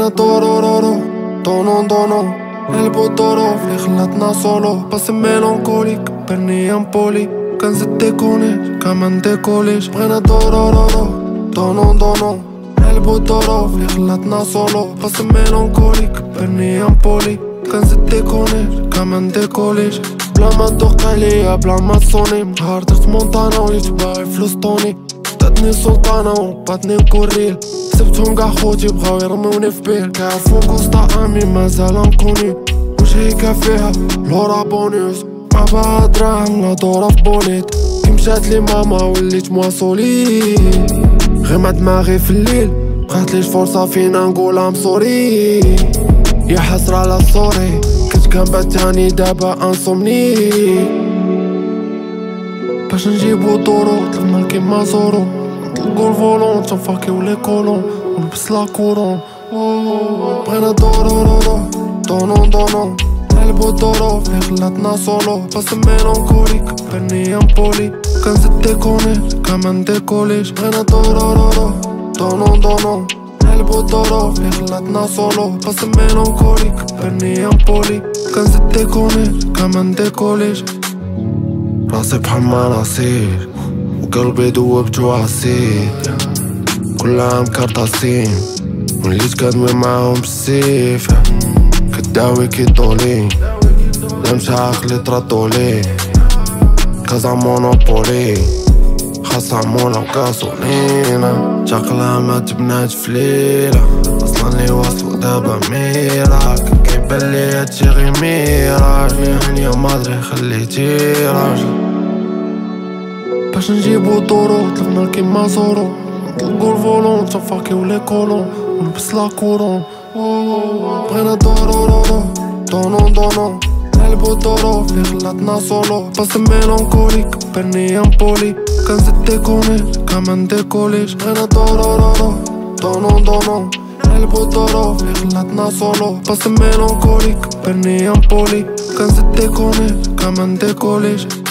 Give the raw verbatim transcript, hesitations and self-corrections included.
دورورورو دونون دونو نلبو ظروف اللي خلاتنا سولو بس ميلانكوليك كبرني امبولي كنزيد ديكوني كمان ديكوليش بغينا دورورورو دونون دونو نلبو ظروف اللي خلاتنا سولو بس ميلانكوليك كبرني امبولي كنزيد ديكوني كمان ديكوليش بلا ما تدق عليا بلا ما تصوني نهار درت مونطانا وليت باغي فلوس طوني عطاتني سلطانة وباتني نكوريل سبتهم قاع خوتي بغاو يرموني في بيل كيعرفو كوسطا امي مازال نكوني واش هيكا فيها لورا بونيوس ما باغا دراهم لا دورة في بوليت كي مشاتلي ماما وليت مواسولي غير مع دماغي في الليل بقاتليش فرصة فينا نقول ام سوري يا حسرة على الصوري كنت كنبات تاني دابا انصومني باش نجيبو دورو طلبنا كيما زورو نطلقو الفولون تنفاكيو لي كولون ونلبس لا كورون بغينا دورورورو دونون دونون نلبو ظروف اللي خلاتنا سولو بس ميلانكوليك كبرني امبولي كنزيد ديكوني كمان ديكوليش بغينا دورورورو دونون دونون نلبو ظروف اللي خلاتنا سولو بس ميلانكوليك كبرني امبولي كنزيد ديكوني كمان ديكوليش راسي بحال مناصير وقلبي دوب جوا عصير كل عام كارطاسين وليت كندوي معاهم بالسيف كداوي كيطولي لمشى عقلي تردولي كازا مونوبولي خاص عمونا وكاسولينا شاقلها ما تبنات في ليلة اصلا لي واصلو دابا ميراك كيبان لي هادشي غي ميراج يعني يا مادري خليتي راجل باش نجيبو دورو طلبنا كيما زورو نطلقو الفولون تنفاكيو لي كولون ونلبس لا كورون بغينا دورورورو دونون دونون نلبو ظروف اللي خلاتنا سولو بس ميلانكوليك كبرني امبولي كنزيد ديكوني كمان ديكوليش بغينا دورورورو دونون دونون نلبو ظروف اللي خلاتنا سولو بس ميلانكوليك كبرني امبولي كنزيد ديكوني كمان ديكوليش